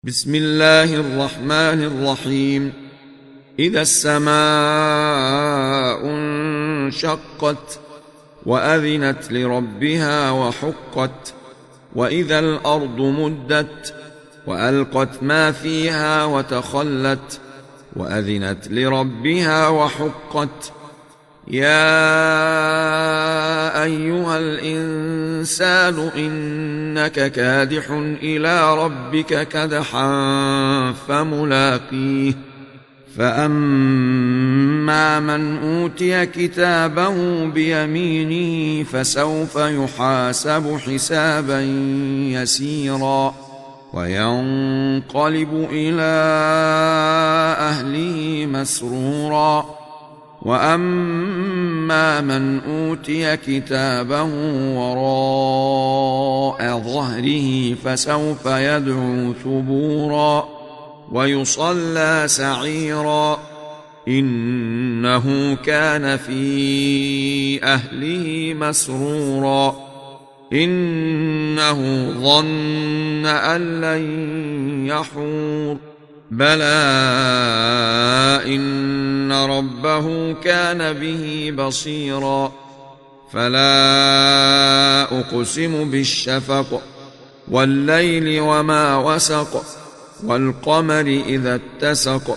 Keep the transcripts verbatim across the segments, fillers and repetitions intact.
بسم الله الرحمن الرحيم. إذا السماء انشقت وأذنت لربها وحقت وإذا الأرض مدت وألقت ما فيها وتخلت وأذنت لربها وحقت. يا أيها الإنسان إنك كادح إلى ربك كدحا فملاقيه. فأما من أوتي كتابه بيمينه فسوف يحاسب حسابا يسيرا وينقلب إلى أهله مسرورا. وأما من أوتي كتابه وراء ظهره فسوف يدعو ثبورا ويصلى سعيرا إنه كان في أهله مسرورا. إنه ظن أن لن يحور بلى إن ربه كان به بصيرا. فلا أقسم بالشفق والليل وما وسق والقمر إذا اتسق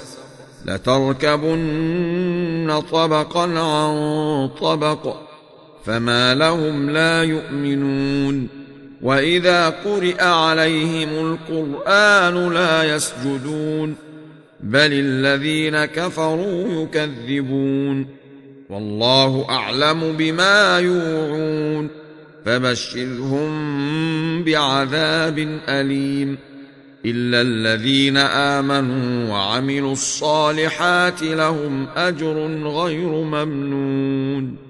لتركبن طبقا عن طبق فما لهم لا يؤمنون. وإذا قرئ عليهم القرآن لا يسجدون بل الذين كفروا يكذبون. والله أعلم بما يوعون فبشرهم بعذاب أليم إلا الذين آمنوا وعملوا الصالحات لهم أجر غير ممنون.